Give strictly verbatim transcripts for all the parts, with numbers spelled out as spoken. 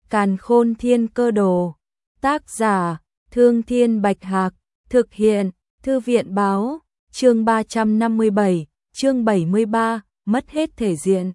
Càn Khôn Thiên Cơ Đồ. Tác giả: Thương Thiên Bạch Hạc. Thực hiện: Thư viện báo. Chương ba trăm năm mươi bảy, chương bảy mươi ba, mất hết thể diện.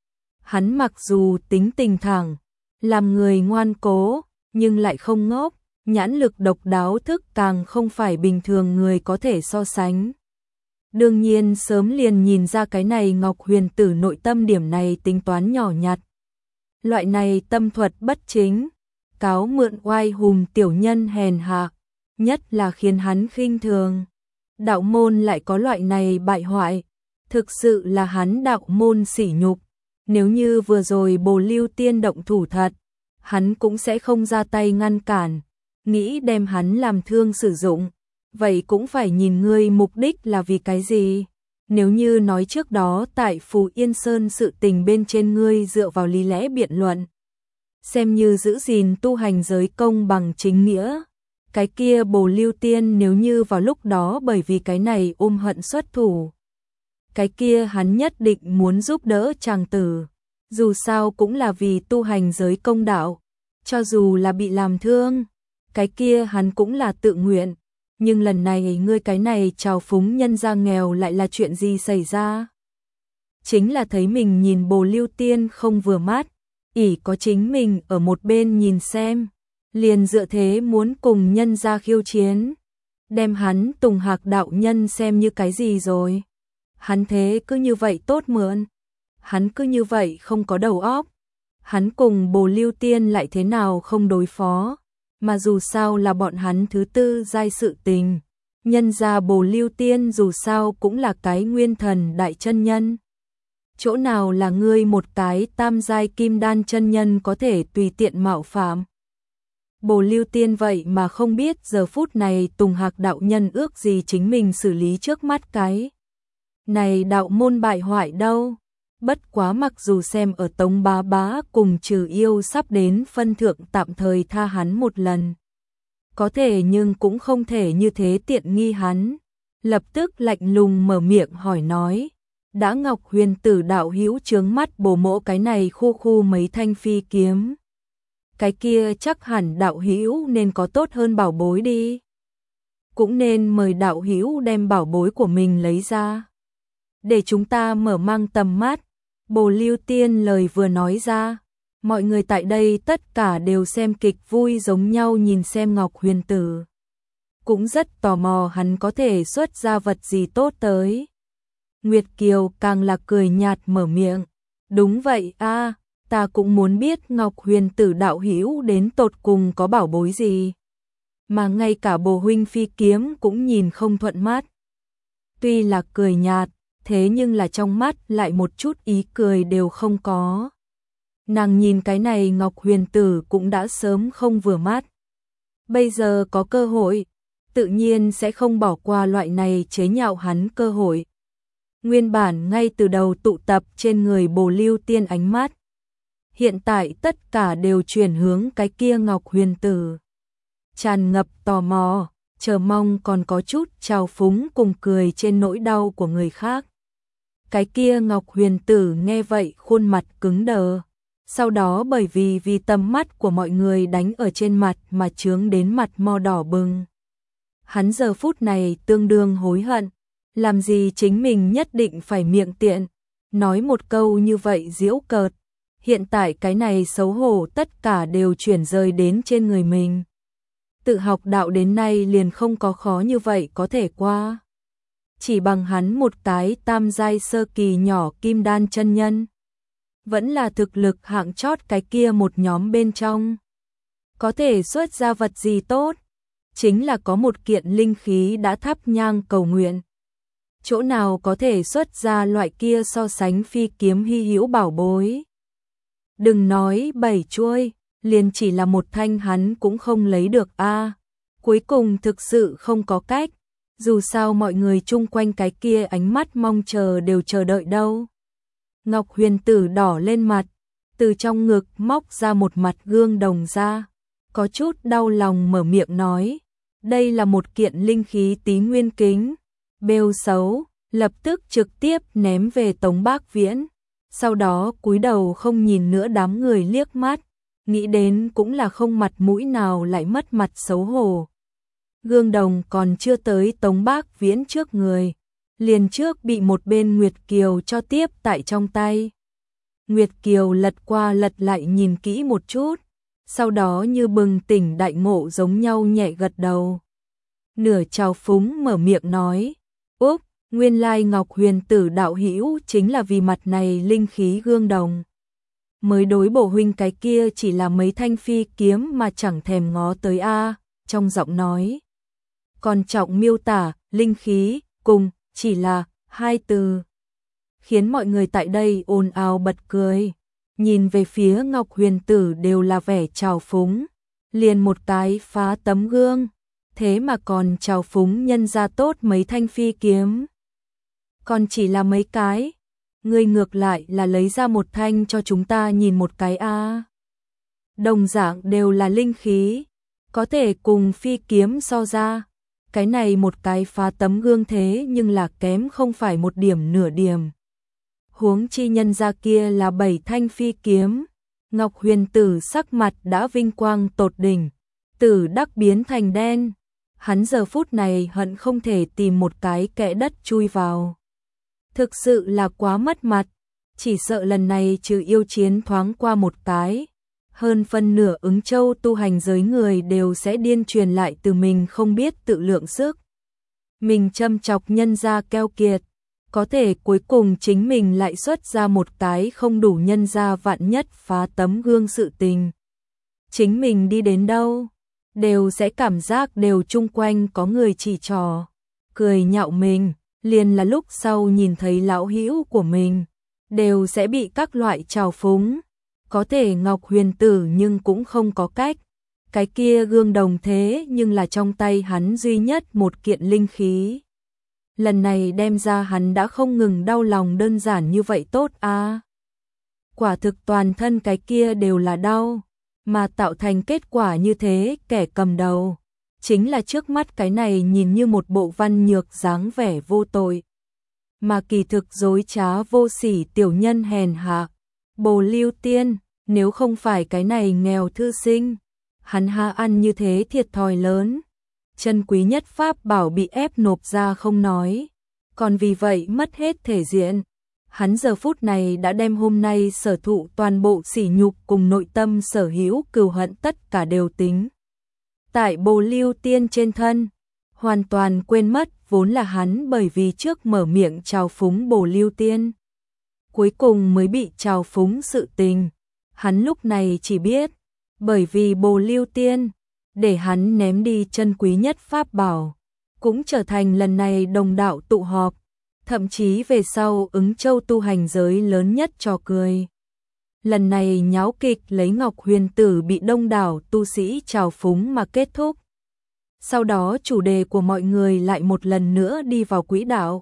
Hắn mặc dù tính tình thẳng, làm người ngoan cố, nhưng lại không ngốc, nhãn lực độc đáo, thức càng không phải bình thường người có thể so sánh. Đương nhiên sớm liền nhìn ra cái này Ngọc Huyền Tử nội tâm điểm này tính toán nhỏ nhặt. Loại này tâm thuật bất chính, cáo mượn oai hùng tiểu nhân hèn hạ, nhất là khiến hắn khinh thường. Đạo môn lại có loại này bại hoại, thực sự là hắn đạo môn sỉ nhục. Nếu như vừa rồi Bồ Lưu Tiên động thủ thật, hắn cũng sẽ không ra tay ngăn cản, nghĩ đem hắn làm thương sử dụng. Vậy cũng phải nhìn ngươi mục đích là vì cái gì. Nếu như nói trước đó tại Phù Yên Sơn sự tình bên trên ngươi dựa vào lý lẽ biện luận, xem như giữ gìn tu hành giới công bằng chính nghĩa, cái kia Bồ Lưu Tiên nếu như vào lúc đó bởi vì cái này ôm hận xuất thủ, cái kia hắn nhất định muốn giúp đỡ chàng tử, dù sao cũng là vì tu hành giới công đạo, cho dù là bị làm thương, cái kia hắn cũng là tự nguyện. Nhưng lần này ngươi cái này trào phúng nhân gia nghèo lại là chuyện gì xảy ra? Chính là thấy mình nhìn Bồ Lưu Tiên không vừa mắt, ỷ có chính mình ở một bên nhìn xem, liền dựa thế muốn cùng nhân gia khiêu chiến, đem hắn Tùng Hạc đạo nhân xem như cái gì rồi? Hắn thế cứ như vậy tốt mượn, hắn cứ như vậy không có đầu óc, hắn cùng Bồ Lưu Tiên lại thế nào không đối phó? Mà dù sao là bọn hắn thứ tư giai sự tình, nhân gia Bồ Lưu Tiên dù sao cũng là cái nguyên thần đại chân nhân. Chỗ nào là ngươi một cái tam giai kim đan chân nhân có thể tùy tiện mạo phạm. Bồ Lưu Tiên vậy mà không biết giờ phút này Tùng Hạc đạo nhân ước gì chính mình xử lý trước mắt cái này đạo môn bại hoại đâu. Bất quá mặc dù xem ở Tống Bá Bá cùng Trừ Yêu sắp đến phân thượng tạm thời tha hắn một lần. Có thể nhưng cũng không thể như thế tiện nghi hắn. Lập tức lạnh lùng mở miệng hỏi nói. Đã Ngọc Huyền Tử đạo hữu chướng mắt Bồ mỗ cái này khu khu mấy thanh phi kiếm. Cái kia chắc hẳn đạo hữu nên có tốt hơn bảo bối đi. Cũng nên mời đạo hữu đem bảo bối của mình lấy ra, để chúng ta mở mang tầm mắt. Bồ Lưu Tiên lời vừa nói ra, mọi người tại đây tất cả đều xem kịch vui giống nhau nhìn xem Ngọc Huyền Tử. Cũng rất tò mò hắn có thể xuất ra vật gì tốt tới. Nguyệt Kiều càng là cười nhạt mở miệng. Đúng vậy a, ta cũng muốn biết Ngọc Huyền Tử đạo hữu đến tột cùng có bảo bối gì. Mà ngay cả Bồ huynh phi kiếm cũng nhìn không thuận mắt. Tuy là cười nhạt, thế nhưng là trong mắt lại một chút ý cười đều không có. Nàng nhìn cái này Ngọc Huyền Tử cũng đã sớm không vừa mắt. Bây giờ có cơ hội, tự nhiên sẽ không bỏ qua loại này chế nhạo hắn cơ hội. Nguyên bản ngay từ đầu tụ tập trên người Bồ Lưu Tiên ánh mắt, hiện tại tất cả đều chuyển hướng cái kia Ngọc Huyền Tử. Tràn ngập tò mò, chờ mong còn có chút trào phúng cùng cười trên nỗi đau của người khác. Cái kia Ngọc Huyền Tử nghe vậy khuôn mặt cứng đờ, sau đó bởi vì vì tầm mắt của mọi người đánh ở trên mặt mà chướng đến mặt mo đỏ bừng. Hắn giờ phút này tương đương hối hận, làm gì chính mình nhất định phải miệng tiện, nói một câu như vậy giễu cợt. Hiện tại cái này xấu hổ tất cả đều chuyển rời đến trên người mình. Tự học đạo đến nay liền không có khó như vậy có thể qua. Chỉ bằng hắn một cái tam giai sơ kỳ nhỏ kim đan chân nhân, vẫn là thực lực hạng chót cái kia một nhóm bên trong. Có thể xuất ra vật gì tốt, chính là có một kiện linh khí đã thắp nhang cầu nguyện. Chỗ nào có thể xuất ra loại kia so sánh phi kiếm hy hữu bảo bối. Đừng nói bảy chuôi, liền chỉ là một thanh hắn cũng không lấy được a. Cuối cùng thực sự không có cách. Dù sao mọi người chung quanh cái kia ánh mắt mong chờ đều chờ đợi đâu. Ngọc Huyền Tử đỏ lên mặt, từ trong ngực móc ra một mặt gương đồng ra, có chút đau lòng mở miệng nói, đây là một kiện linh khí tí nguyên kính, bêu xấu, lập tức trực tiếp ném về Tống Bác Viễn, sau đó cúi đầu không nhìn nữa đám người liếc mắt, nghĩ đến cũng là không mặt mũi nào lại mất mặt xấu hổ. Gương đồng còn chưa tới Tống Bác Viễn trước người, liền trước bị một bên Nguyệt Kiều cho tiếp tại trong tay. Nguyệt Kiều lật qua lật lại nhìn kỹ một chút, sau đó như bừng tỉnh đại ngộ giống nhau nhẹ gật đầu. Nửa trào phúng mở miệng nói, Úp, nguyên lai Ngọc Huyền Tử đạo hữu chính là vì mặt này linh khí gương đồng. Mới đối bổ huynh cái kia chỉ là mấy thanh phi kiếm mà chẳng thèm ngó tới a. Trong giọng nói còn trọng miêu tả linh khí cùng chỉ là hai từ, khiến mọi người tại đây ồn ào bật cười, nhìn về phía Ngọc Huyền Tử đều là vẻ trào phúng, liền một cái phá tấm gương, thế mà còn trào phúng nhân ra tốt mấy thanh phi kiếm. Còn chỉ là mấy cái, ngươi ngược lại là lấy ra một thanh cho chúng ta nhìn một cái a. Đồng dạng đều là linh khí, có thể cùng phi kiếm so ra, cái này một cái phá tấm gương thế nhưng là kém không phải một điểm nửa điểm. Huống chi nhân ra kia là bảy thanh phi kiếm. Ngọc Huyền Tử sắc mặt đã vinh quang tột đỉnh, tử đắc biến thành đen. Hắn giờ phút này hận không thể tìm một cái kẽ đất chui vào. Thực sự là quá mất mặt, chỉ sợ lần này trừ yêu chiến thoáng qua một cái, hơn phân nửa Ứng Châu tu hành giới người đều sẽ điên truyền lại từ mình không biết tự lượng sức. Mình châm chọc nhân ra keo kiệt, có thể cuối cùng chính mình lại xuất ra một cái không đủ nhân ra vạn nhất phá tấm gương sự tình. Chính mình đi đến đâu, đều sẽ cảm giác đều chung quanh có người chỉ trò, cười nhạo mình, liền là lúc sau nhìn thấy lão hữu của mình, đều sẽ bị các loại trào phúng. Có thể Ngọc Huyền Tử nhưng cũng không có cách, cái kia gương đồng thế nhưng là trong tay hắn duy nhất một kiện linh khí. Lần này đem ra hắn đã không ngừng đau lòng đơn giản như vậy tốt a. Quả thực toàn thân cái kia đều là đau, mà tạo thành kết quả như thế kẻ cầm đầu. Chính là trước mắt cái này nhìn như một bộ văn nhược dáng vẻ vô tội. Mà kỳ thực dối trá vô sỉ tiểu nhân hèn hạ. Bồ Lưu Tiên, nếu không phải cái này nghèo thư sinh, hắn ha ăn như thế thiệt thòi lớn. Chân quý nhất pháp bảo bị ép nộp ra không nói, còn vì vậy mất hết thể diện. Hắn giờ phút này đã đem hôm nay sở thụ toàn bộ sỉ nhục cùng nội tâm sở hữu cừu hận tất cả đều tính tại Bồ Lưu Tiên trên thân, hoàn toàn quên mất vốn là hắn bởi vì trước mở miệng trào phúng Bồ Lưu Tiên, cuối cùng mới bị trào phúng sự tình. Hắn lúc này chỉ biết, bởi vì Bồ Lưu Tiên, để hắn ném đi chân quý nhất pháp bảo, cũng trở thành lần này đồng đạo tụ họp, thậm chí về sau Ứng Châu tu hành giới lớn nhất trò cười. Lần này nháo kịch lấy Ngọc Huyền Tử bị đông đảo tu sĩ trào phúng mà kết thúc. Sau đó chủ đề của mọi người lại một lần nữa đi vào quỹ đạo.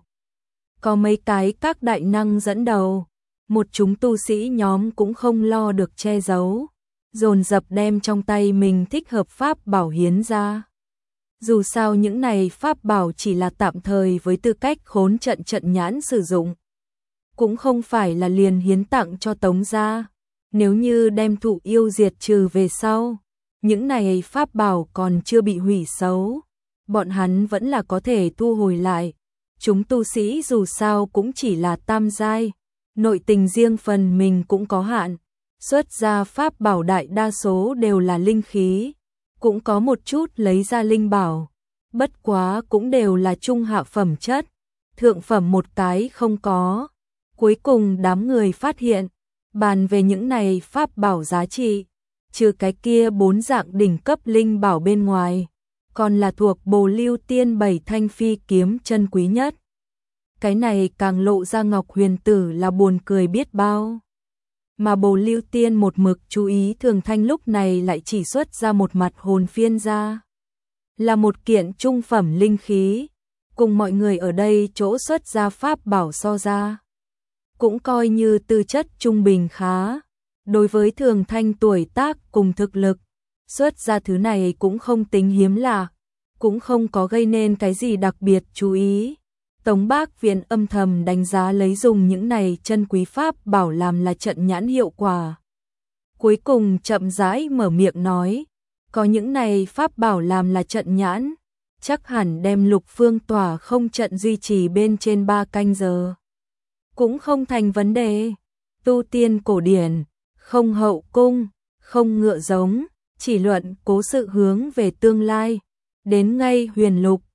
Có mấy cái các đại năng dẫn đầu, một chúng tu sĩ nhóm cũng không lo được che giấu, dồn dập đem trong tay mình thích hợp pháp bảo hiến ra. Dù sao những này pháp bảo chỉ là tạm thời với tư cách khốn trận trận nhãn sử dụng, cũng không phải là liền hiến tặng cho Tống gia. Nếu như đem thụ yêu diệt trừ về sau, những này pháp bảo còn chưa bị hủy xấu, bọn hắn vẫn là có thể thu hồi lại. Chúng tu sĩ dù sao cũng chỉ là tam giai, nội tình riêng phần mình cũng có hạn, xuất ra pháp bảo đại đa số đều là linh khí, cũng có một chút lấy ra linh bảo, bất quá cũng đều là trung hạ phẩm chất, thượng phẩm một cái không có. Cuối cùng đám người phát hiện, bàn về những này pháp bảo giá trị, trừ cái kia bốn dạng đỉnh cấp linh bảo bên ngoài, còn là thuộc Bồ Lưu Tiên bảy thanh phi kiếm chân quý nhất. Cái này càng lộ ra Ngọc Huyền Tử là buồn cười biết bao. Mà Bồ Lưu Tiên một mực chú ý Thường Thanh lúc này lại chỉ xuất ra một mặt hồn phiên ra. Là một kiện trung phẩm linh khí, cùng mọi người ở đây chỗ xuất ra pháp bảo so ra. Cũng coi như tư chất trung bình khá. Đối với Thường Thanh tuổi tác cùng thực lực, xuất ra thứ này cũng không tính hiếm lạ, cũng không có gây nên cái gì đặc biệt chú ý. Tống Bác Viễn âm thầm đánh giá lấy dùng những này chân quý pháp bảo làm là trận nhãn hiệu quả. cuối cùng chậm rãi mở miệng nói, có những này pháp bảo làm là trận nhãn, chắc hẳn đem Lục Phương tỏa không trận duy trì bên trên ba canh giờ. Cũng không thành vấn đề, tu tiên cổ điển, không hậu cung, không ngựa giống, chỉ luận cố sự hướng về tương lai, đến ngay huyền lục,